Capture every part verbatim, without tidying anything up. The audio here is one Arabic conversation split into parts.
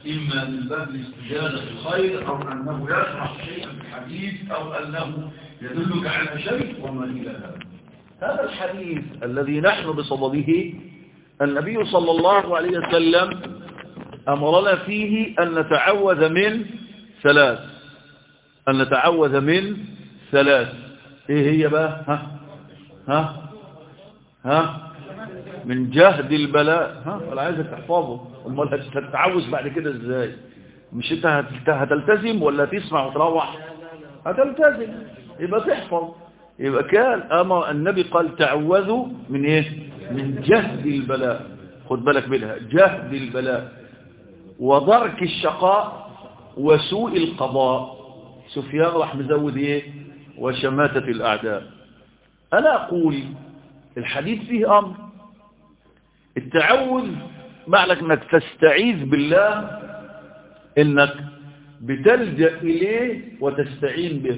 إما من باب الاستجابة في الخير أو أنه يشرح شيئا في الحديث أو أنه يدلك على شيء وما إلى هذا. هذا الحديث الذي نحن بصدده النبي صلى الله عليه وسلم أمرنا فيه أن نتعوذ من ثلاث أن نتعوذ من ثلاث إيه هي بقى ها ها ها من جهد البلاء. ها ولا عايزك تحفظه، امال هتتعوذ بعد كده ازاي؟ مش انت هتلتزم ولا تسمع وتروح؟ هتلتزم يبقى تحفظ. يبقى كان اما النبي قال تعوذوا من ايه؟ من جهد البلاء. خد بالك منها، جهد البلاء وضرك الشقاء وسوء القضاء. سفيان راح مزود ايه؟ وشماتة الاعداء. انا اقول الحديث فيه امر التعوذ معنى انك تستعيذ بالله، انك بتلجأ اليه وتستعين به.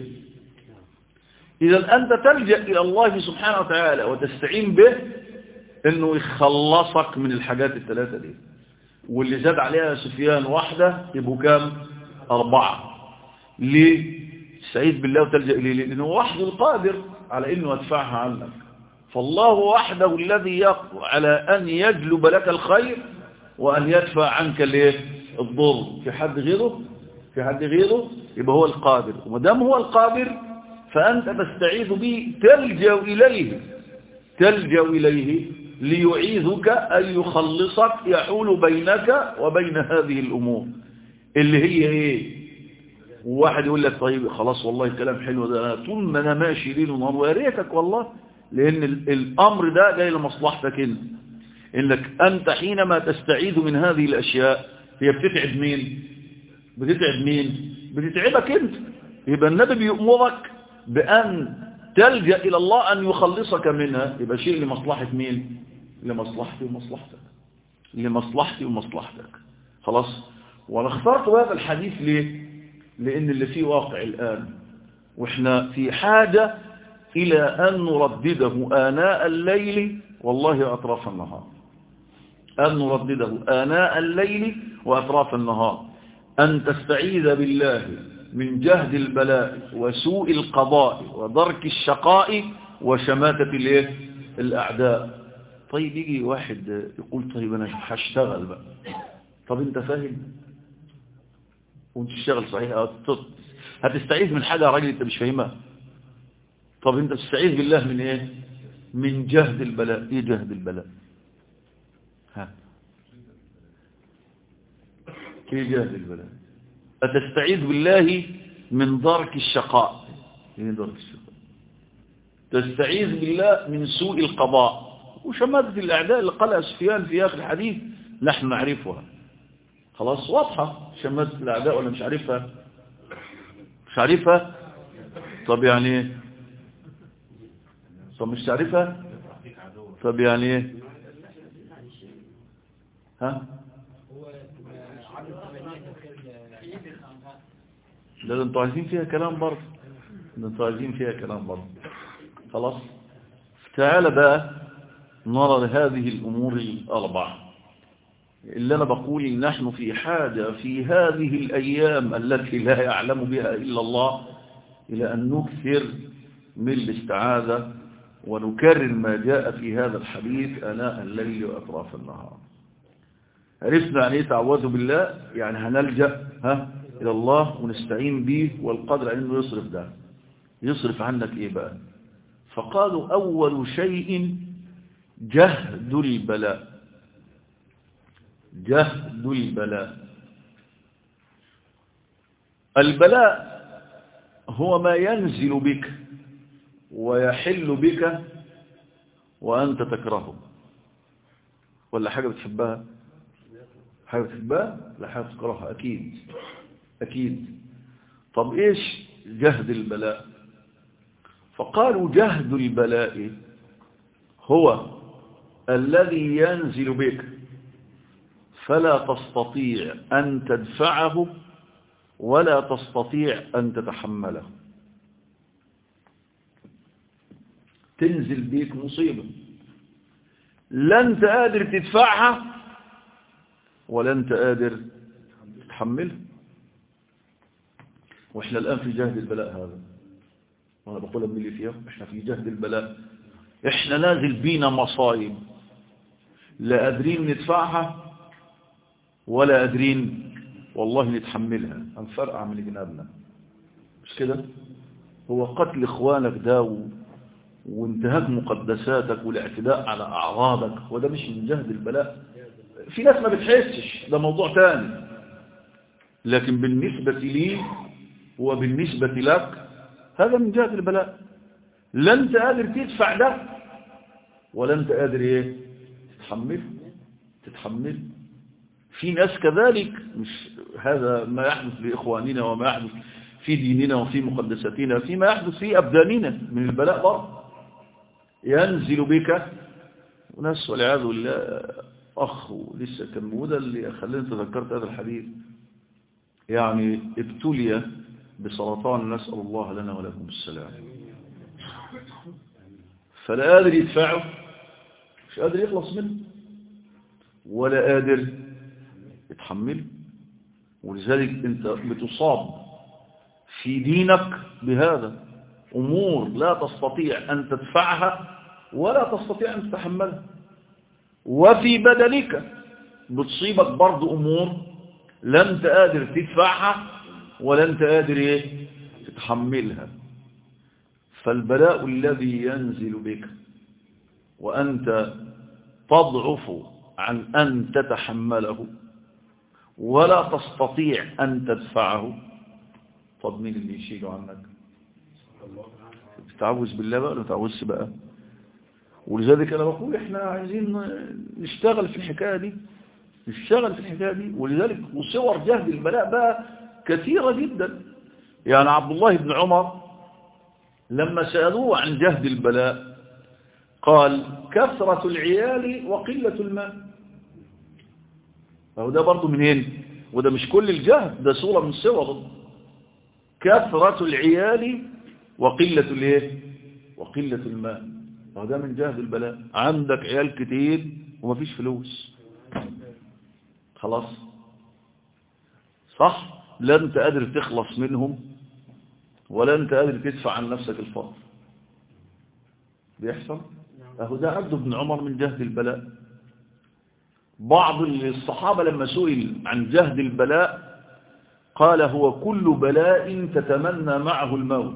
اذا انت تلجأ الى الله سبحانه وتعالى وتستعين به انه يخلصك من الحاجات الثلاثة دي، واللي زاد عليها سفيان واحدة يبقوا كام؟ اربعة. ليه تستعيذ بالله وتلجأ اليه؟ لانه وحده القادر على انه يدفعها عنك. فالله وحده الذي يقدر على أن يجلب لك الخير وأن يدفع عنك الضر. في حد غيره؟ في حد غيره؟ يبقى هو القادر، ومدام هو القادر فأنت تستعيذ به، تلجأ إليه تلجأ إليه ليعيذك أن يخلصك، يحول بينك وبين هذه الأمور اللي هي إيه؟ وواحد يقول لك طيب خلاص والله الكلام حلو ده، طول ما أنا ماشي ليل ونهار ويا ريتك والله، لأن الأمر ده جاي لمصلحتك انت. إنك أنت حينما تستعيذ من هذه الأشياء هي بتتعب مين؟ بتتعب مين؟ بتتعبك انت. يبقى النبي بيأمرك بأن تلجأ إلى الله أن يخلصك منها، يبقى شيء لمصلحة مين؟ لمصلحتي ومصلحتك لمصلحتي ومصلحتك. خلاص. وأنا اخترت هذا الحديث ليه؟ لأن اللي فيه واقع الآن، وإحنا في حاجة إلى أن نردده آناء الليل والله أطراف النهار. أن نردده آناء الليل وأطراف النهار. أن تستعيذ بالله من جهد البلاء وسوء القضاء ودرك الشقاء وشماتة الأعداء. طيب يجي واحد يقول طيب أنا هشتغل بقى. طب أنت فاهم وانت تشتغل صحيح؟ هتستعيذ من حاجة يا راجل أنت مش فاهمها. طب انت تستعيذ بالله من ايه؟ من جهد البلاء. ايه جهد البلاء؟ ها ايه جهد البلاء؟ أتستعيذ بالله من درك الشقاء. ايه درك الشقاء؟ تستعيذ بالله من سوء القضاء وشماتة الأعداء اللي قالها سفيان في آخر الحديث نحن نعرفها. خلاص واضحة شماتة الأعداء ولا مش عارفها؟ مش عارفها؟ طب يعني ايه؟ طب مش تعرفها؟ طب يعني ايه؟ ها؟ لا انتوا عايزين فيها كلام برضه، انتوا عايزين فيها كلام برضه. خلاص. تعال بقى نرى هذه الامور الاربعه اللي انا بقول نحن في حاجه في هذه الايام التي لا يعلم بها الا الله الى ان نكثر من الاستعاذه ونكرر ما جاء في هذا الحديث آناء الليل وأطراف النهار. عرفنا عن ايه تعوذ بالله؟ يعني هنلجأ ها إلى الله ونستعين به والقدر على انه يصرف ده. يصرف عنك ايه بقى؟ فقالوا أول شيء جهد البلاء. جهد البلاء. البلاء هو ما ينزل بك ويحل بك وأنت تكرهه. ولا حاجة بتحبها؟ حاجة بتحبها؟ لا حاجة تكرهها أكيد أكيد. طب إيش جهد البلاء؟ فقالوا جهد البلاء هو الذي ينزل بك فلا تستطيع أن تدفعه ولا تستطيع أن تتحمله. تنزل بيك مصيبة لا انت قادر تدفعها ولا انت قادر تتحملها. وإحنا الآن في جهد البلاء هذا، وأنا بقولها من اللي فيها، إحنا في جهد البلاء، إحنا نازل بينا مصايب لا قادرين ندفعها ولا قادرين والله نتحملها، هنفرقع من جنابنا، مش كده؟ هو قتل إخوانك ده وانتهاك مقدساتك والاعتداء على أعراضك، وده مش من جهد البلاء. في ناس ما بتحسش، ده موضوع تاني، لكن بالنسبة لي وبالنسبة لك هذا من جهد البلاء. لا انت قادر تدفع ده ولا انت قادر ايه تتحمل تتحمل في ناس كذلك، مش هذا ما يحدث لإخواننا وما يحدث في ديننا وفي مقدساتنا، فيما يحدث في أبداننا من البلاء برضه. ينزل بك وناس والعياذ بالله. أخ ولسه كان وده اللي خلاني تذكرت هذا الحديث، يعني ابتلي بسرطان، نسأل الله لنا ولكم السلام، فلا قادر يدفعه، مش قادر يخلص منه ولا قادر يتحمله. ولذلك انت بتصاب في دينك بهذا، أمور لا تستطيع أن تدفعها ولا تستطيع أن تتحملها. وفي بدنك بتصيبك برضو أمور لا أنت قادر تدفعها ولا أنت قادر إيه تتحملها. فالبلاء الذي ينزل بك وأنت تضعف عن أن تتحمله ولا تستطيع أن تدفعه، طب مين اللي يشيله عنك؟ تتعوذ بالله بقى ولا تتعوذش بقى؟ ولذلك أنا بقول إحنا عايزين نشتغل في الحكاية دي، نشتغل في الحكاية دي. ولذلك وصور جهد البلاء بقى كثيرة جدا. يعني عبد الله بن عمر لما سألوه عن جهد البلاء قال كثرة العيال وقلة الماء. فهو ده برضو منين؟ وده مش كل الجهد، ده صورة من صور. كثرة العيال وقلة الايه؟ وقلة الماء. وده من جهد البلاء. عندك عيال كتير ومفيش فلوس، خلاص صح؟ لا انت قادر تخلص منهم ولا انت قادر تدفع عن نفسك الفقر. بيحصل اهو ده عبد ابن عمر من جهد البلاء. بعض الصحابة لما سئل عن جهد البلاء قال هو كل بلاء تتمنى معه الموت.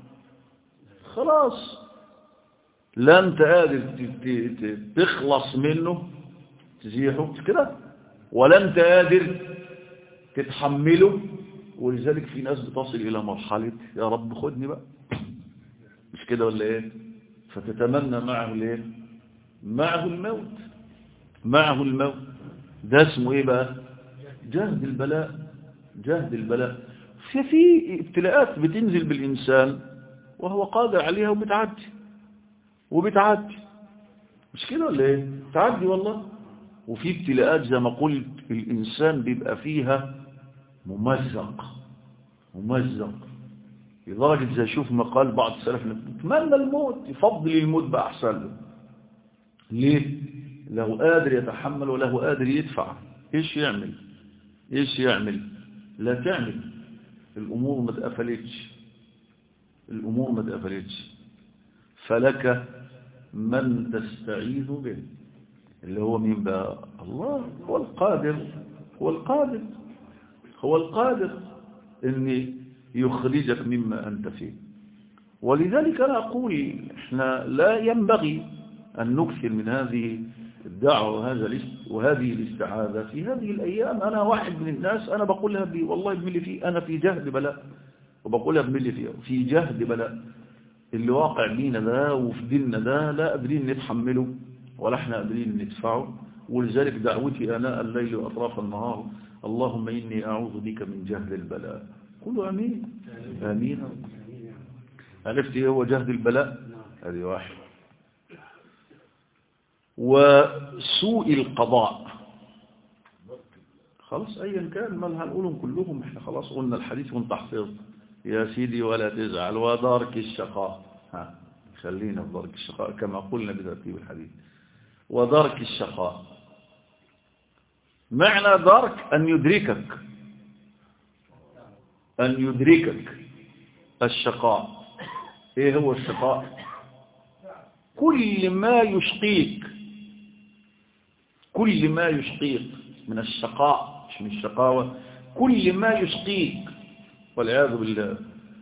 خلاص لا انت قادر تخلص منه تزيحه كده ولا انت قادر تتحمله. ولذلك في ناس بتصل الى مرحلة يا رب خدني بقى، مش كده ولا ايه؟ فتتمنى معه الايه؟ معه الموت، معه الموت. ده اسمه ايه بقى؟ جهد البلاء. جهد البلاء. في في ابتلاءات بتنزل بالإنسان وهو قادر عليها وبتعدي وبتعدي، مش كده ولا ايه؟ تعدي والله. وفي ابتلاءات زي ما قلت الإنسان بيبقى فيها ممزق ممزق لدرجة زي شوف ما قال بعض السلف يتمنى الموت، يفضل الموت بقى أحسن له. ليه؟ له قادر يتحمل وله قادر يدفع. ايش يعمل؟ ايش يعمل؟ لا تعمل. الأمور ما تقفلتش، الأمور ما تقفلتش. فلك من تستعيذ به، اللي هو مين بقى؟ الله. هو القادر، هو القادر هو القادر ان يخرجك مما أنت فيه. ولذلك أنا أقول إحنا لا ينبغي أن نكثر من هذه الدعوة وهذا وهذه الاستعاذة في هذه الأيام. أنا واحد من الناس أنا بقولها بي والله بملي فيه، أنا في جهد بلاء وبقولها بملي فيه، في جهد بلاء. اللي واقع بينا ده وفي ديننا ده لا قادرين نتحمله ولا احنا قادرين ندفعه. ولذلك دعوتي أناء الليل وأطراف النهار اللهم إني أعوذ بك من جهد البلاء. قولوا أمين. آمين. عرفت ايه هو جهد البلاء؟ هذه واحد. وسوء القضاء. خلاص ايا كان ما هنقولهم كلهم، احنا خلاص قلنا الحديث وانت حفظ يا سيدي ولا تزعل. ودارك الشقاء، ها خلينا في دارك الشقاء كما قلنا بترتيب الحديث. ودارك الشقاء معنى دارك أن يدركك أن يدركك الشقاء. إيه هو الشقاء؟ كل ما يشقيك، كل ما يشقيك من الشقاء، مش من الشقاوة، كل ما يشقيك والعياذ بالله،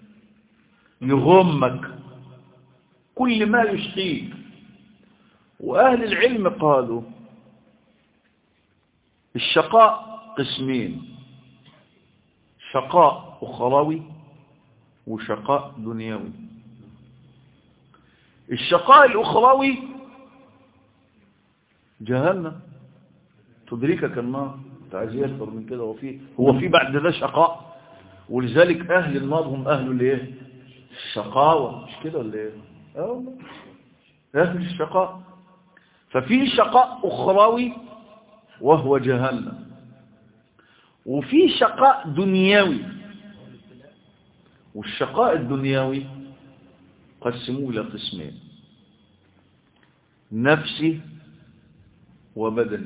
يغمك، كل ما يشقيك. وأهل العلم قالوا الشقاء قسمين: شقاء أخروي وشقاء دنيوي. الشقاء الأخروي جهنم تدركك النار، تعزيه أكثر من كده. وفي هو في بعد ذا شقاء، ولذلك أهل النار هم أهل الايه؟ الشقاوة، مش كده ولا ايه؟ اه أهل الشقاء. ففي شقاء أخروي وهو جهنم، وفي شقاء دنيوي. والشقاء الدنيوي قسموه إلى قسمين: نفسي وبدني.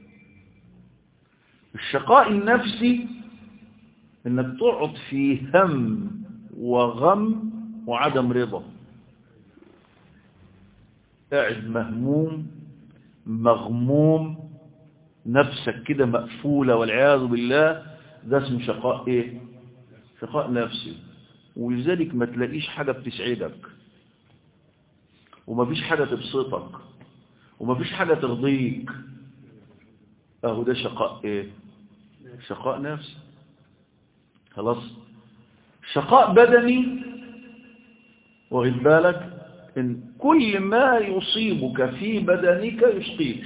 الشقاء النفسي انك تقعد في هم وغم وعدم رضا، قاعد مهموم مغموم، نفسك كده مقفولة والعياذ بالله. ده اسمه شقاء ايه؟ شقاء نفسي. ولذلك ما تلاقيش حاجة بتسعدك، وما فيش حاجة تبسطك، وما فيش حاجة ترضيك. اهو ده شقاء ايه؟ شقاء نفسي. خلاص. شقاء بدني، واخد بالك ان كل ما يصيبك في بدنك يشقيك.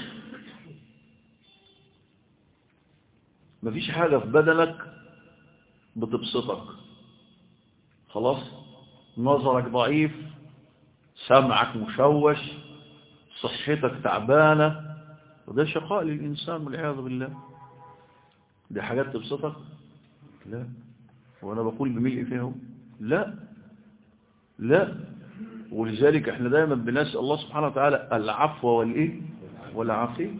ما فيش حاجة في بدنك بتبسطك. خلاص. نظرك ضعيف، سمعك مشوش، صحتك تعبانة، وده شقاء للإنسان والعياذ بالله. دي حاجات تبسطك؟ لا. وأنا بقول بملء فيهم لا لا. ولذلك احنا دايما بنسأل الله سبحانه وتعالى العفو والإيه والعافية،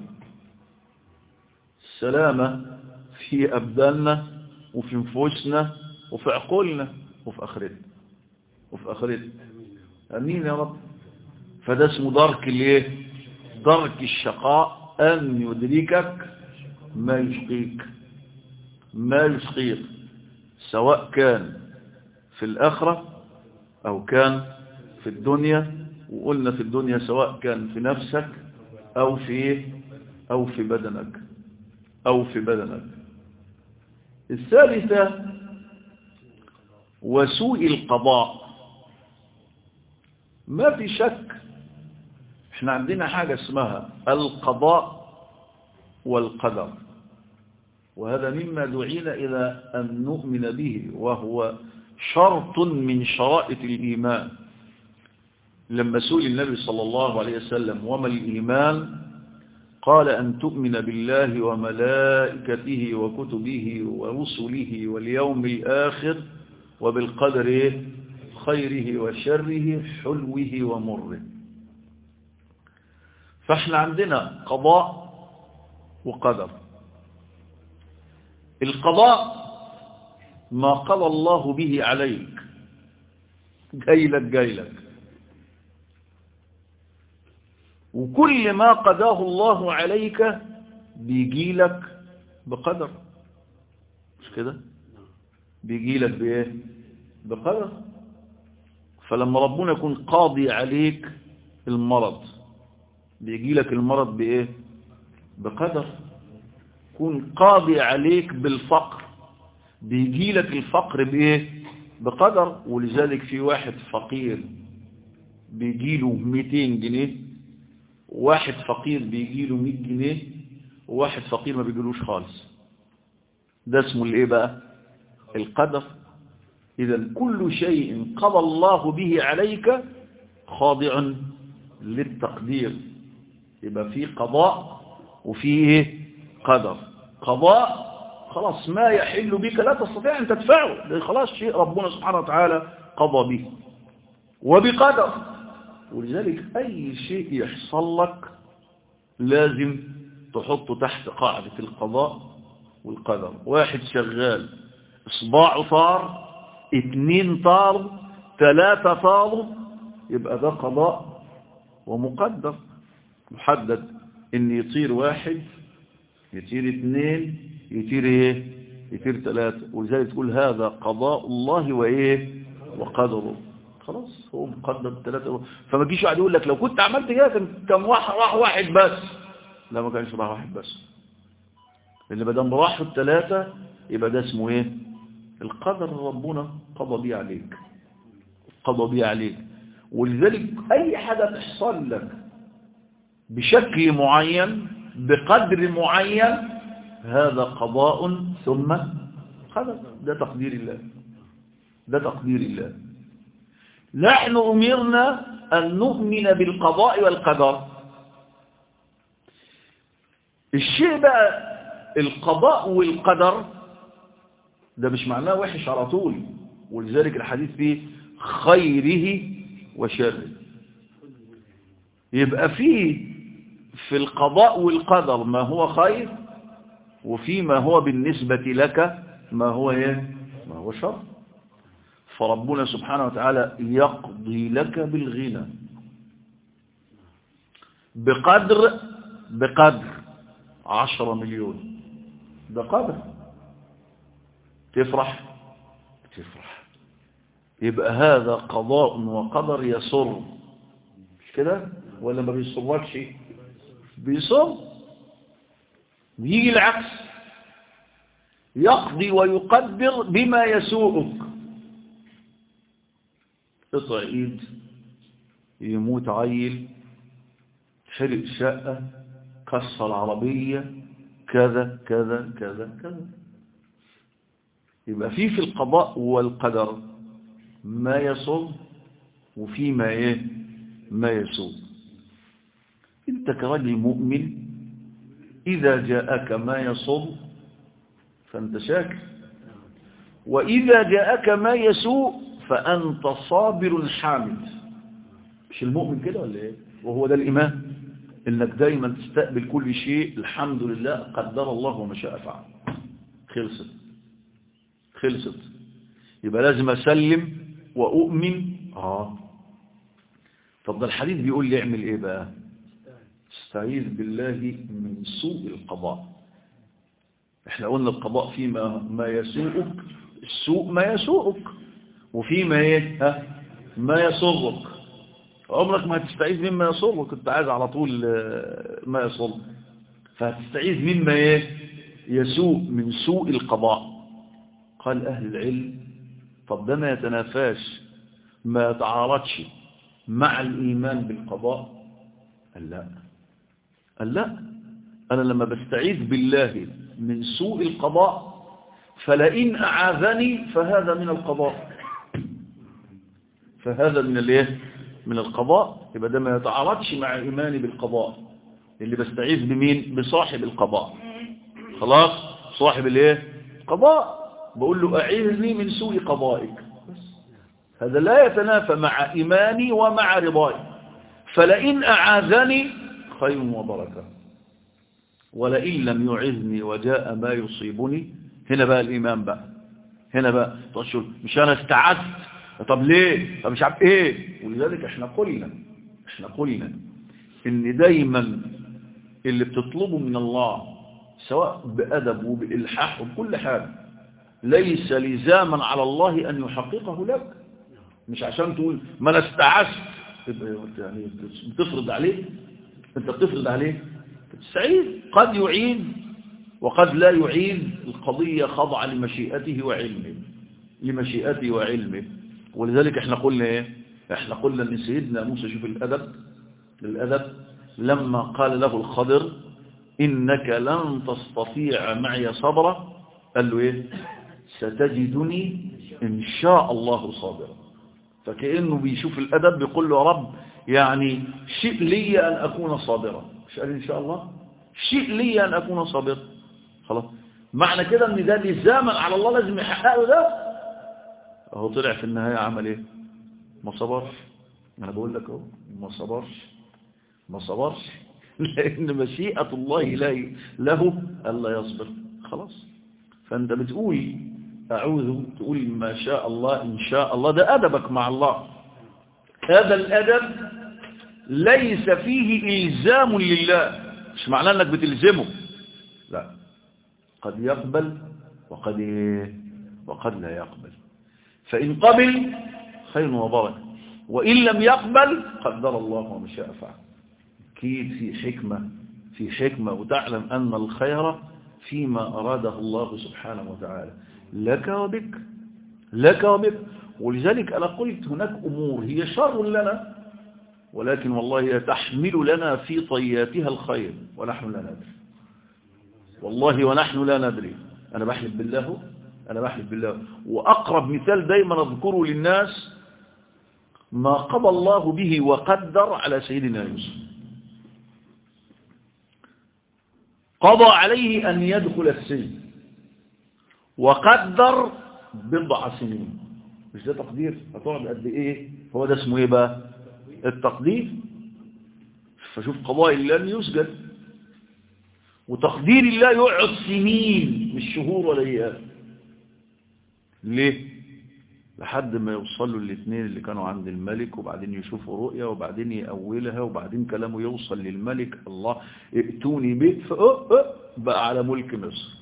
السلامة في أبداننا وفي نفوسنا وفي عقولنا وفي آخرتنا وفي آخرتنا. أمين يا رب. فده اسمه درك الايه؟ درك الشقاء، أن يدركك ما يشقيك، ما يشقيك، سواء كان في الآخرة أو كان في الدنيا. وقلنا في الدنيا سواء كان في نفسك أو في أو في بدنك أو في بدنك. الثالثة وسوء القضاء. ما في شك احنا عندنا حاجة اسمها القضاء والقدر، وهذا مما دعينا إلى أن نؤمن به، وهو شرط من شرائط الإيمان. لما سئل النبي صلى الله عليه وسلم وما الإيمان؟ قال أن تؤمن بالله وملائكته وكتبه ورسله واليوم الآخر وبالقدر خيره وشره حلوه ومره. فاحنا عندنا قضاء وقدر. القضاء ما قضى الله به عليك، جايلك جايلك، وكل ما قضاه الله عليك بيجيلك بقدر، مش كده؟ بيجيلك بايه؟ بقدر. فلما ربنا يكون قاضي عليك المرض، بيجيلك المرض بايه؟ بقدر. يكون قاضي عليك بالفقر، بيجيلك الفقر بايه؟ بقدر. ولذلك في واحد فقير بيجيله مئتين جنيه، واحد فقير بيجيله مئة جنيه، وواحد فقير ما بيجيلوش خالص. ده اسمه الايه بقى؟ القدر. اذا كل شيء قضى الله به عليك خاضع للتقدير. يبقى في قضاء وفيه قدر. قضاء خلاص ما يحل بك لا تستطيع أن تدفعه، ده خلاص شيء ربنا سبحانه وتعالى قضى به. وبقدر. ولذلك أي شيء يحصل لك لازم تحطه تحت قاعدة القضاء والقدر. واحد شغال إصبعه طار اتنين طاروا ثلاثة طاروا، يبقى ده قضاء ومقدر محدد، ان يطير واحد، يطير اثنين، يطير ايه، يطير ثلاثة. ولذلك تقول هذا قضاء الله وايه وقدره. خلاص هو مقدر ثلاثة. فما تجيش واحد يقول لك لو كنت عملت كده كان كان واحد راح واحد بس. لا ما كانش راح واحد بس، اللي ما دام راحوا الثلاثة يبقى ده اسمه ايه؟ القدر ربنا قضى بيه عليك، قضى بيه عليك. ولذلك اي حاجة تحصل لك بشكل معين بقدر معين هذا قضاء ثم قدر. ده تقدير الله، ده تقدير الله. نحن أمرنا أن نؤمن بالقضاء والقدر. الشيء بقى القضاء والقدر ده مش معناه وحش على طول، ولذلك الحديث فيه خيره وشره. يبقى فيه في القضاء والقدر ما هو خير، وفيما هو بالنسبة لك ما هو ايه؟ ما هو شر. فربنا سبحانه وتعالى يقضي لك بالغنى بقدر بقدر عشرة مليون، ده قدر. تفرح تفرح، يبقى هذا قضاء وقدر يسر، مش كده؟ ولا ما بيسركش؟ بيسر. بيجي العكس، يقضي ويقدر بما يسوءك. قطع ايد، يموت عيل، حرق شقة، كسر عربية، كذا كذا كذا كذا. يبقى في في القضاء والقدر ما يسر، وفي ما ايه ما يسوء. انت كرجل مؤمن اذا جاءك ما يسر فانت شاكر، واذا جاءك ما يسوء فانت صابر حامد. مش المؤمن كده ولا ايه؟ وهو ده الايمان، انك دايما تستقبل كل شيء الحمد لله قدر الله وما شاء فعل. خلصت خلصت. يبقى لازم اسلم واؤمن. اه طب ده الحديث بيقول لي اعمل ايه بقى؟ استعيذ بالله من سوء القضاء. احنا قلنا القضاء فيما ما يسوءك، السوء ما يسوءك، وفيما ايه ها ما يسرك. عمرك ما هتستعيذ مما يسرك، كنت عايز على طول ما يسرك، فهتستعيذ مما ايه يسوء، من سوء القضاء. قال اهل العلم طب ده ما يتنافاش ما يتعارضش مع الايمان بالقضاء؟ قال لا، قال لا، انا لما بستعيذ بالله من سوء القضاء فلئن اعاذني فهذا من القضاء، فهذا من الايه من القضاء. يبقى ده ما يتعارضش مع ايماني بالقضاء. اللي بستعيذ بمين؟ بصاحب القضاء. خلاص صاحب الايه قضاء، بقول له اعيذني من سوء قضائك. هذا لا يتنافى مع ايماني ومع رضاي. فلئن اعاذني خير وبركه، ولئن لم يعذني وجاء ما يصيبني. هنا بقى الايمان بقى، هنا بقى تقول مش انا استعذت، طب ليه؟ طب مش عارف ايه. ولذلك احنا قلنا احنا قلنا ان دايما اللي بتطلبه من الله سواء بأدب وبإلحاح وبكل حاجة ليس لزاما على الله أن يحققه لك. مش عشان تقول ما انا استعذت يعني بتفرض عليه، انت بتفرض عليه. تستعيذ، قد يعين وقد لا يعين. القضية خضع لمشيئته وعلمه، لمشيئته وعلمه. ولذلك احنا قلنا ايه؟ احنا قلنا ان سيدنا موسى، شوف الادب الادب لما قال له الخضر انك لن تستطيع معي صبرا، قال له ايه؟ ستجدني ان شاء الله صابرا. فكأنه بيشوف الادب بيقول له يا رب يعني شيء لي ان اكون صابرا، مش قال ان شاء الله شيء لي ان اكون صابرا. خلاص معنى كده ان ده لزاما على الله لازم يحققه. ده اهو طلع في النهاية عمل ايه؟ ما صبرش. انا بقول لك اهو ما صبرش ما صبرش لان مشيئة الله له الا يصبر. خلاص. فانت بتقول أعوذ تقول ما شاء الله إن شاء الله، ده أدبك مع الله. هذا الأدب ليس فيه إلزام لله، مش معناه أنك بتلزمه، لا، قد يقبل وقد وقد لا يقبل. فإن قبل خير وبركة، وإن لم يقبل قدر الله وما شاء فعل. أكيد في حكمة، في حكمة، وتعلم أن الخير فيما أراده الله سبحانه وتعالى لك وبك، لك وبك. ولذلك أنا قلت هناك أمور هي شر لنا، ولكن والله هي تحمل لنا في طياتها الخير ونحن لا ندري، والله ونحن لا ندري. أنا بحلف بالله، أنا بحلف بالله. وأقرب مثال دايما أذكره للناس ما قضى الله به وقدر على سيدنا يوسف. قضى عليه أن يدخل السجن وقدر بضع سنين. مش ده تقدير؟ هتقعد قد إيه؟ هو ده اسمه إيه بقى؟ التقدير. فشوف قضاء الله أن يسجد، وتقدير الله يقعد سنين مش شهور ولا أيام. ليه؟ لحد ما يوصلوا الاثنين اللي كانوا عند الملك، وبعدين يشوفوا رؤيا، وبعدين يأولها، وبعدين كلامه يوصل للملك، الله ائتوني به، بقى على ملك مصر.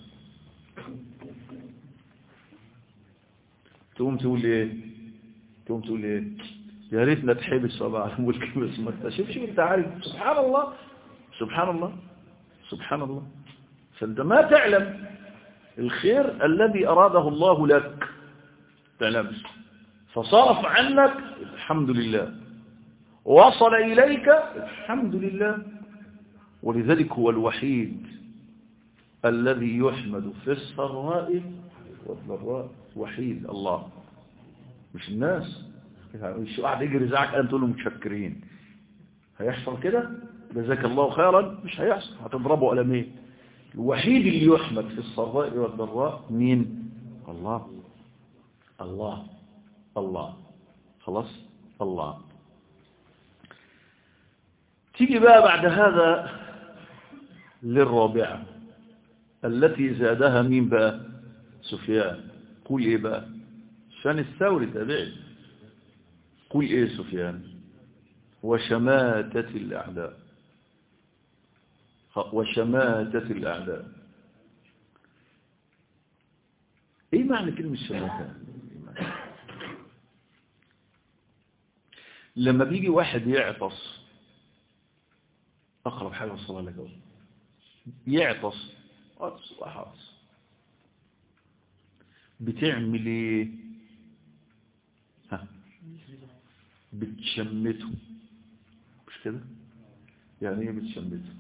تقوم تقول ايه؟ تقوم تقول ايه؟ يا ريتنا تحبس بقى على ملك مصر، ما تكتشفش. انت عارف سبحان الله، سبحان الله، سبحان الله. فانت ما تعلم الخير الذي أراده الله لك، تعلمش، فصرف عنك الحمد لله، وصل إليك الحمد لله. ولذلك هو الوحيد الذي يحمد في السراء والضراء، وحيد الله، مش الناس. مش واحد يجري زعك أنت تقول له متشكرين، هيحصل كده؟ جزاك الله خيرا، مش هيحصل، هتضربه قلمين. الوحيد اللي يحمد في السراء والضراء مين؟ الله، الله، الله، خلاص، الله. تيجي بقى بعد هذا للرابعة التي زادها مين بقى؟ سفيان. قول ايه بقى؟ سفيان الثوري تابعي. قول ايه سفيان؟ وشماتة الأعداء، وشماتة الأعداء. ايه معنى كلمة شماتة؟ لما بيجي واحد يعطس، أقرب حاجة الصلاة لك أولا، يعطس عطس وحاطس، بتعمل ايه؟ ها، بتشمته، مش كده؟ يعني ايه بتشمته؟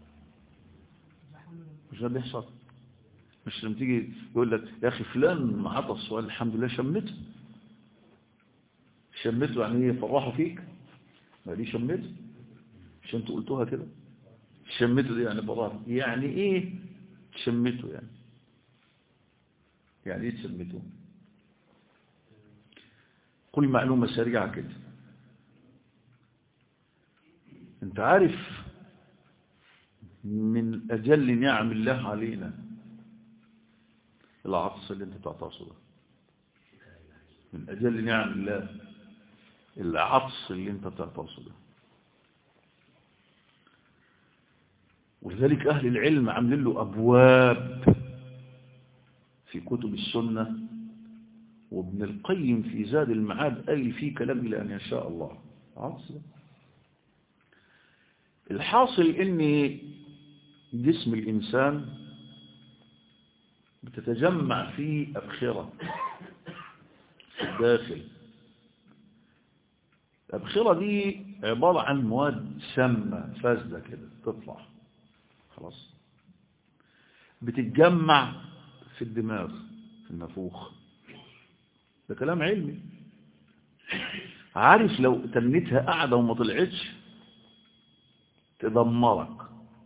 مش ده بيحصل؟ مش لما تيجي يقول لك يا أخي فلان عطس والحمد لله شمته، شمته يعني ايه؟ فرحوا فيك؟ ما دي شمته، مش انتوا قلتوها كده؟ شمته دي يعني فرحوا. يعني ايه شمته؟ يعني يعني ايه تشمته؟ قل معلومة سريعة كده. انت عارف من اجل نعم الله علينا العطس اللي انت تعطسه ده، من اجل نعم الله العطس اللي انت تعطسه ده. ولذلك اهل العلم عاملين له ابواب في كتب السنة، وابن القيم في زاد المعاد قال فيه كلام إلى أن يشاء الله. عطس الحاصل إن جسم الإنسان بتتجمع فيه أبخرة في الداخل. الأبخرة دي عبارة عن مواد سامة فاسدة كده تطلع، خلاص، بتتجمع في الدماغ، في النافوخ. ده كلام علمي. عارف لو تنتها قاعدة وما طلعتش تدمرك.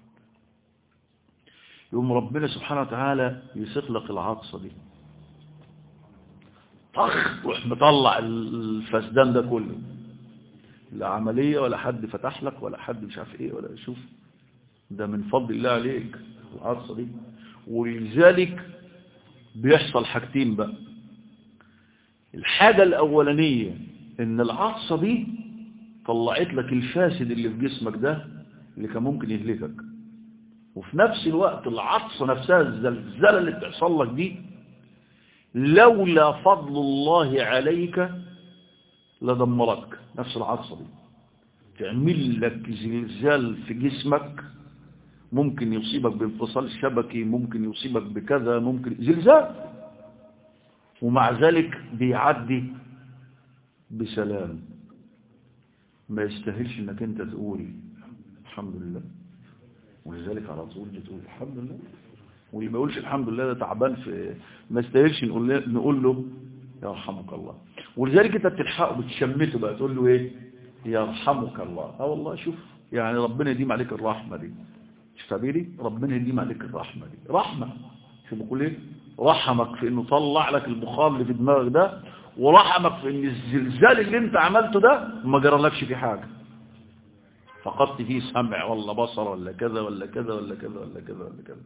يوم ربنا سبحانه وتعالى يسخلق العطسة دي، طخ روح مطلع الفسدان ده كله، لا عملية ولا حد فتح لك ولا حد مش عارف ايه ولا شوف، ده من فضل الله عليك العطسة دي. ولذلك بيحصل حاجتين بقى. الحاجة الأولانية إن العطسة دي طلعت لك الفاسد اللي في جسمك ده اللي كان ممكن يهلكك، وفي نفس الوقت العطسة نفسها الزلزلة اللي بتحصل لك دي لولا فضل الله عليك لدمرك. نفس العطسة دي تعمل لك زلزال في جسمك، ممكن يصيبك بانفصال شبكي، ممكن يصيبك بكذا، ممكن زلزال، ومع ذلك بيعدي بسلام. ما يستاهلش انك انت تقول الحمد لله، ولذلك على طول بتقول الحمد لله. واللي ما يقولش الحمد لله ده تعبان، في ما يستاهلش نقول له نقول له يرحمك الله. ولذلك انت بتلحقه بتشمته بقى تقول له ايه؟ يرحمك الله. اه والله شوف، يعني ربنا يديم عليك الرحمه دي. شوف تعبيري، ربنا يديم عليك الرحمه دي، رحمه. شو بقول ايه؟ رحمك في انه طلع لك البخار اللي في دماغك ده، ورحمك في ان الزلزال اللي انت عملته ده ما جرالكش فيه حاجه، فقدت فيه سمع ولا بصر ولا كذا ولا كذا ولا كذا ولا كذا ولا كذا.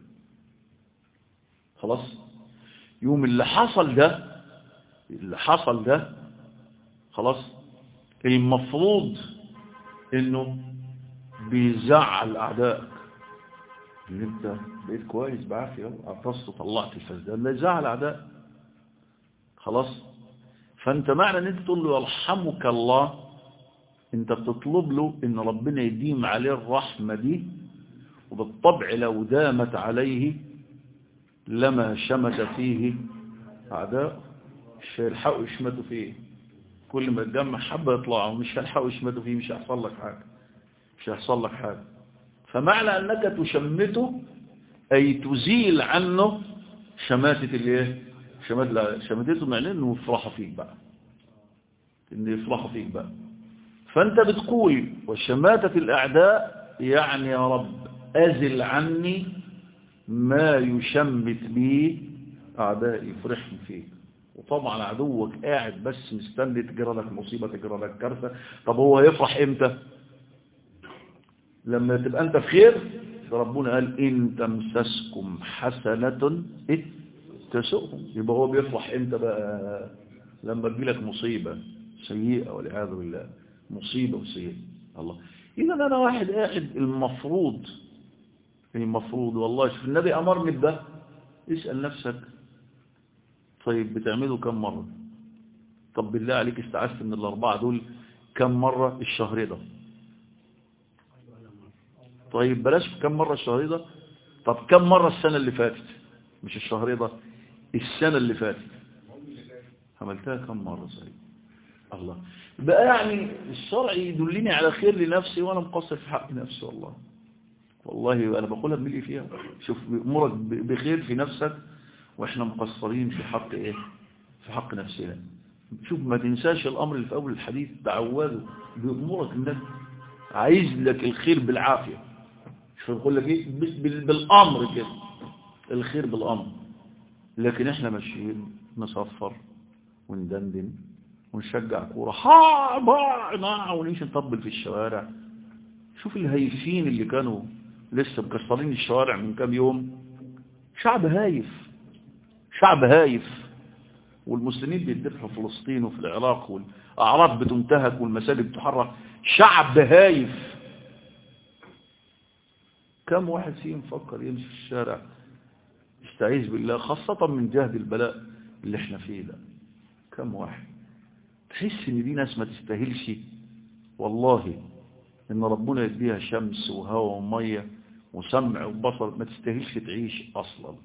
خلاص. يوم اللي حصل ده اللي حصل ده خلاص، المفروض انه بيزعل اعدائك ان انت بقيت كويس بعافيه عطست وطلعت الفسدان، لا يزعل اعدائك. خلاص. فانت معنى ان انت تقول له يرحمك الله، انت بتطلب له ان ربنا يديم عليه الرحمه دي، وبالطبع لو دامت عليه لما شمت فيه اعداء، مش هيلحقوا يشمتوا فيه. كل ما الدم حبه يطلعوا مش هيلحقوا يشمتوا فيه، مش هيحصل لك حاجه، مش هيحصل لك حاجه. فمعنى انك تشمته اي تزيل عنه شماتة الايه؟ شماتة شماتته، معناه انه يفرحوا فيك بقى، انه يفرحوا فيك بقى. فانت بتقول وشماتة الاعداء يعني يا رب ازل عني ما يشمت بيه اعدائي يفرحهم فيك. وطبعا عدوك قاعد بس مستني تجرى لك مصيبة، تجرى لك كارثة. طب هو يفرح امتى؟ لما تبقى انت في خير. فربنا قال ان تمسسكم حسنة إيه؟ تسؤهم. يبقى هو بيفرح امتى بقى؟ لما تجيلك مصيبة سيئة والعياذ بالله، مصيبة وسيئة. الله. إذا أنا واحد قاعد المفروض المفروض والله شوف النبي أمرني بده. اسأل نفسك طيب بتعمله كم مرة؟ طب بالله عليك استعذت من الأربعة دول كم مرة الشهر ده؟ طيب بلاش كم مرة الشهر ده، طب كم مرة السنة اللي فاتت؟ مش الشهر ده، السنة اللي فاتت عملتها كم مرة؟ صحيح. الله. بقى يعني الشرع يدلني على خير لنفسي وانا مقصر في حق نفسي. والله والله انا بقولها بملي فيها. شوف امورك بخير في نفسك واحنا مقصرين في حق ايه؟ في حق نفسنا. شوف ما تنساش الامر اللي في اول الحديث، تعوده بامورك انك عايز لك الخير بالعافيه. شوف بقول لك ايه؟ بالامر كده، الخير بالامر. لكن احنا ماشيين نصفر وندندن ونشجع كورة ها باع ناع ونمشي نطبل في الشوارع. شوف الهايفين اللي كانوا لسه مكسرين الشوارع من كام يوم، شعب هايف، شعب هايف. والمسلمين بيذبحوا في فلسطين وفي العراق والأعراض بتنتهك والمساجد بتحرق، شعب هايف. كم واحد فيهم فكر يمشي في الشارع يستعيذ بالله، خاصة من جهد البلاء اللي احنا فيه ده؟ كم واحد تحس ان دي ناس ما تستاهلش والله ان ربنا يديها شمس وهواء وميه وسمع وبصر، ما تستاهلش تعيش اصلا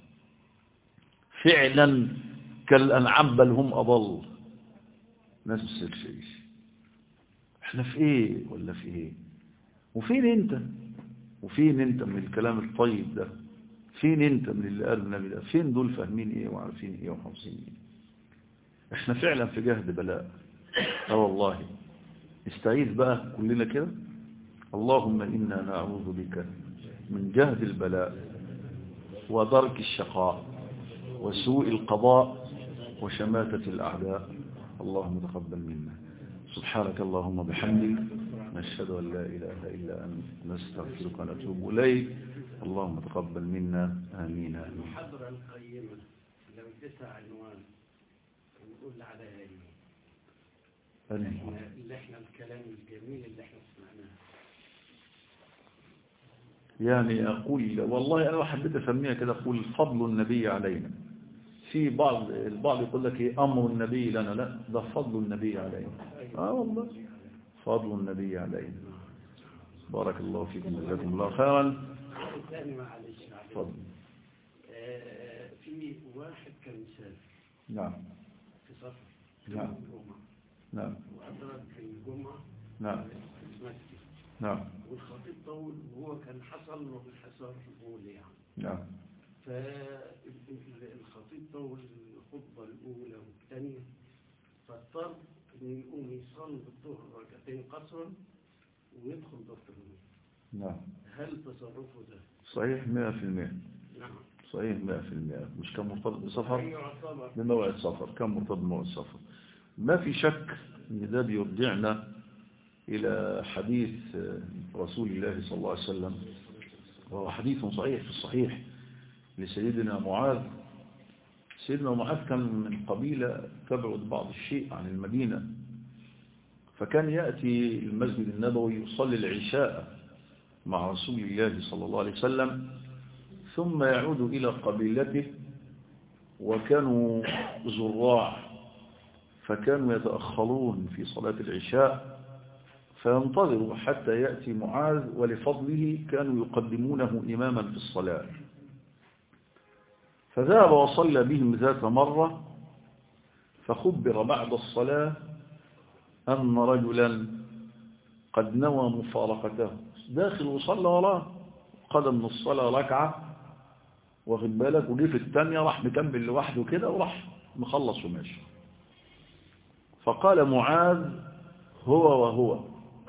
فعلا كالانعام بل هم اضل. ناس ما تستاهلش تعيش. احنا في ايه ولا في ايه؟ وفين انت وفين انت من الكلام الطيب ده؟ فين انت من اللي قال النبي ده؟ فين دول فاهمين ايه وعارفين ايه وحافظين ايه؟ احنا فعلا في جهد بلاء. اه والله. استعيذ بقى كلنا كده. اللهم إنا نعوذ بك من جهد البلاء ودرك الشقاء وسوء القضاء وشماتة الأعداء. اللهم تقبل منا. سبحانك اللهم بحمدك نشهد أن لا إله إلا أنت نستغفرك ونتوب إليك. اللهم تقبل منا. آمين. المحاضرة القيمة لو تسع عنوان نقول اللي على أنا احنا اللي احنا الكلام الجميل اللي احنا سمعناه. يعني أقول والله أنا حبيت أسميها كده، أقول فضل النبي علينا. في بعض البعض يقول لك إيه أمر النبي لنا، لا ده فضل النبي علينا. آه والله فضل النبي علينا. بارك الله فيكم جزاكم الله خيرا. ثاني معلش فضل. آه في واحد كان مسافر نعم في سفر نعم الجمعة نعم وأدرك الجمعة نعم في المسجد نعم والخطيب طول وهو كان حصل له الحصار الأولى يعني. نعم فالخطيب طول الخطبة الأولى والثانية فاضطر إنه يقوم يصلي الظهر ركعتين قصرا ويدخل دورة الغروب. نعم هل تصرفه ده صحيح مئة في المئة؟ نعم صحيح مئة في المئة. مش كان مرتبط بسفر يعتبر بموعد سفر، كان مرتبط بموعد سفر. ما في شك ان ده بيرجعنا الى حديث رسول الله صلى الله عليه وسلم، وهو حديث صحيح في الصحيح لسيدنا معاذ. سيدنا معاذ كان من قبيلة تبعد بعض الشيء عن المدينة، فكان يأتي المسجد النبوي يصلي العشاء مع رسول الله صلى الله عليه وسلم، ثم يعود إلى قبيلته، وكانوا زراع فكانوا يتأخرون في صلاة العشاء فينتظروا حتى يأتي معاذ، ولفضله كانوا يقدمونه إماما في الصلاة. فذهب وصلى بهم ذات مرة، فخبر بعد الصلاة أن رجلا قد نوى مفارقته، داخل وصلى وراه، قدم من الصلاة ركعة واخد بالك، وجي في الثانية راح مكمل لوحده كده وراح مخلص وماشي. فقال معاذ هو وهو،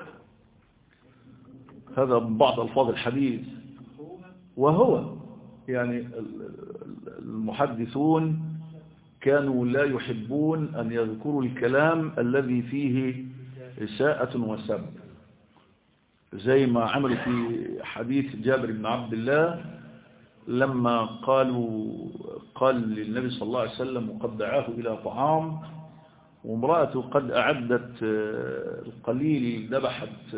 هذا بعض الفاظ الحديث، وهو يعني المحدثون كانوا لا يحبون أن يذكروا الكلام الذي فيه إساءة وسب، زي ما عملوا في حديث جابر بن عبد الله لما قالوا قال للنبي صلى الله عليه وسلم وقد دعاه إلى طعام، وامرأته قد أعدت القليل، ذبحت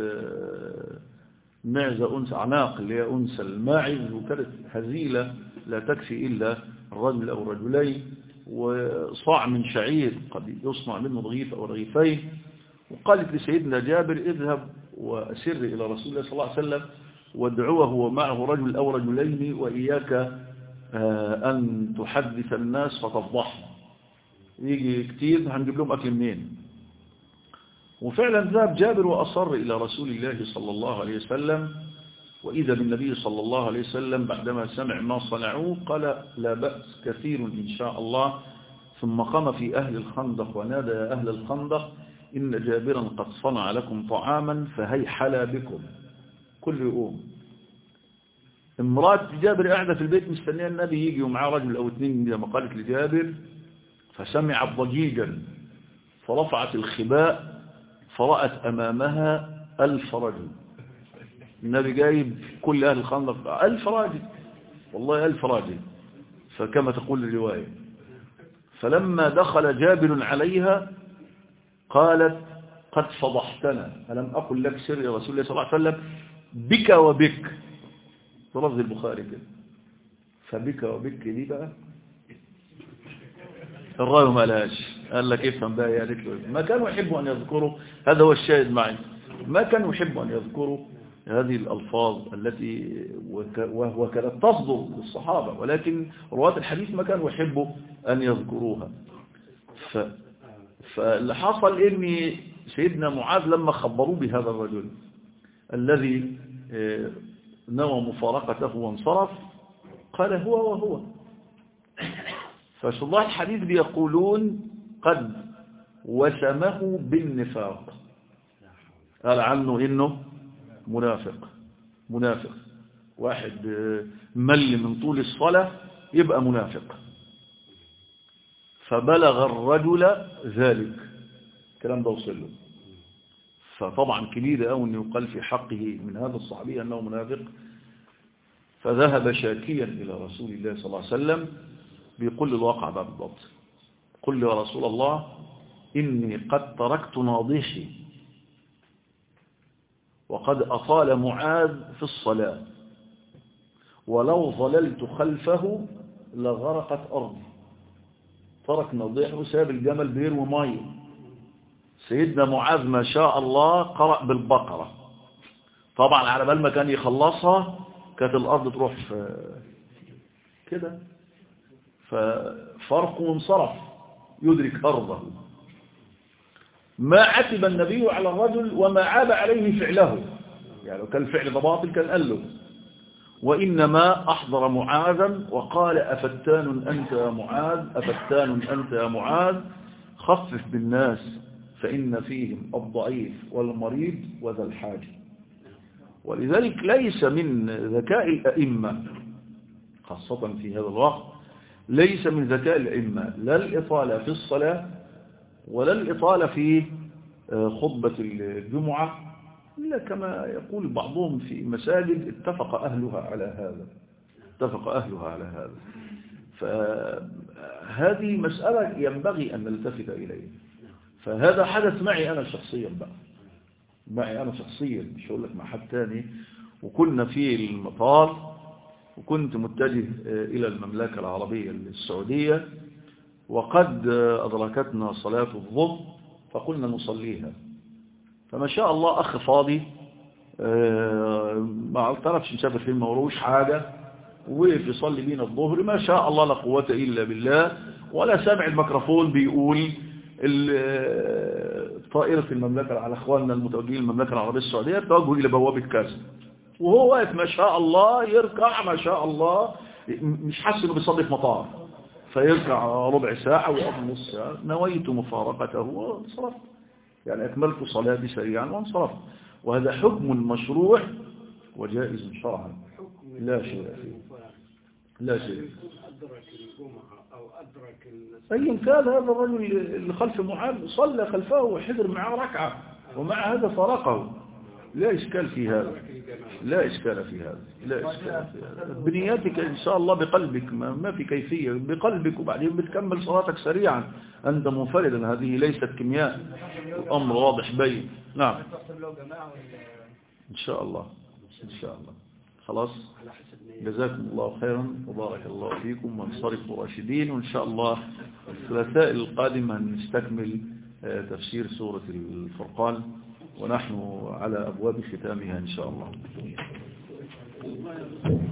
معزة أنثى عناق اللي هي أنثى الماعز، وكانت هزيلة لا تكفي إلا الرجل أو الرجلين، وصاع من شعير قد يصنع منه رغيف أو رغيفين. وقالت لسيدنا جابر اذهب وأسر إلى رسول الله صلى الله عليه وسلم وادعوه ومعه رجل أو رجلين، وإياك أن تحدث الناس فتفضحهم، يجي كتير هنجيب لهم أكل منين. وفعلا ذهب جابر وأصر إلى رسول الله صلى الله عليه وسلم، وإذا بالنبي صلى الله عليه وسلم بعدما سمع ما صنعوه قال لا بأس كثير إن شاء الله، ثم قام في أهل الخندق ونادى يا أهل الخندق إن جابرا قد صنع لكم طعاما فهيحل بكم. كل يوم امرأة جابر قاعدة في البيت مستنية النبي يجي ومعاه رجل أو اثنين لما قالت لجابر، فسمعت ضجيجا فرفعت الخباء فرأت أمامها ألف رجل. النبي جايب كل أهل الخندق ألف راجل، والله ألف راجل، فكما تقول الرواية. فلما دخل جابر عليها قالت قد فضحتنا، ألم أقل لك سر يا رسول الله صلى الله عليه وسلم بك وبك، بلفظ البخاري كده. فبك وبك دي بقى الرأي ما لهاش، قال لك افهم بقى يا ريت ما كانوا يحبوا أن يذكروا، هذا هو الشاهد معي، ما كانوا يحبوا أن يذكروا هذه الألفاظ التي وهو كانت تصدر للصحابة، ولكن رواة الحديث ما كانوا يحبوا أن يذكروها. ف... فاللي حصل إن سيدنا معاذ لما خبروا بهذا الرجل الذي نوى مفارقته وانصرف قال هو وهو. فشراح الحديث بيقولون قد وسمه بالنفاق، قال عنه إنه منافق. منافق واحد مل من طول الصلاة يبقى منافق. فبلغ الرجل ذلك، الكلام ده وصل له. فطبعا كبيرة أو أن يقال في حقه من هذا الصحابي أنه منافق. فذهب شاكيا إلى رسول الله صلى الله عليه وسلم بيقول له الواقع ده بالضبط، قل له يا رسول الله إني قد تركت ناضحي وقد أطال معاذ في الصلاة ولو ظللت خلفه لغرقت أرضي. ترك ناضحه وساب الجمل بيروي ميه. سيدنا معاذ ما شاء الله قرأ بالبقرة، طبعا على بال ما كان يخلصها كانت الأرض تروح في كده، ففرق وانصرف يدرك أرضه. ما عتب النبي على الرجل وما عاب عليه فعله، يعني لو كان الفعل ده باطل كان قال له، وإنما أحضر معاذا وقال أفتان أنت يا معاذ، أفتان أنت يا معاذ، خفف بالناس فإن فيهم الضعيف والمريض وذا الحاجة. ولذلك ليس من ذكاء الأئمة خاصة في هذا الوقت، ليس من ذكاء الأئمة لا الإطالة في الصلاة ولا الإطالة في خطبة الجمعة، إلا كما يقول بعضهم في مساجد اتفق أهلها على هذا، اتفق أهلها على هذا. فهذه مسألة ينبغي أن نلتفت إليها. فهذا حدث معي أنا شخصيا بقى، معي أنا شخصيا، مش هقول لك مع حد تاني. وكنا في المطار وكنت متجه إلى المملكة العربية السعودية، وقد أدركتنا صلاة الظهر فقلنا نصليها. فما شاء الله أخ فاضي ما اعترفش مسافر فين، ما وروش حاجة، وقف يصلي بينا الظهر ما شاء الله لا قوة إلا بالله، ولا سامع الميكروفون بيقول طائرة المملكة على أخواننا المتوجهين المملكة العربية السعودية توجهوا إلى بوابة كذا، وهو واقف ما شاء الله يركع ما شاء الله، مش حاسس إنه بيصلي في مطار، فيركع ربع ساعة ويقف نص ساعة. نويت مفارقته وانصرفت، يعني أكملت صلاتي سريعا وانصرفت. وهذا حكم مشروع وجائز شرعا لا شيء فيه، لا شيء. أدرك الجمعة أو أدرك أي كان هذا الرجل اللي خلف معاذ صلى خلفه وحضر معه ركعة ومع هذا فارقه، لا إشكال في هذا، لا إشكال في هذا، لا إشكال في هذا. بنياتك إن شاء الله بقلبك، ما, ما في كيفية، بقلبك، وبعدين بتكمل صلاتك سريعا أنت منفردا. هذه ليست كيمياء، الأمر واضح بين. نعم إن شاء الله، إن شاء الله. خلاص، جزاكم الله خيرا وبارك الله فيكم، وانصرفوا راشدين. وإن شاء الله الثلاثاء القادم هنستكمل تفسير سورة الفرقان ونحن على أبواب ختامها إن شاء الله.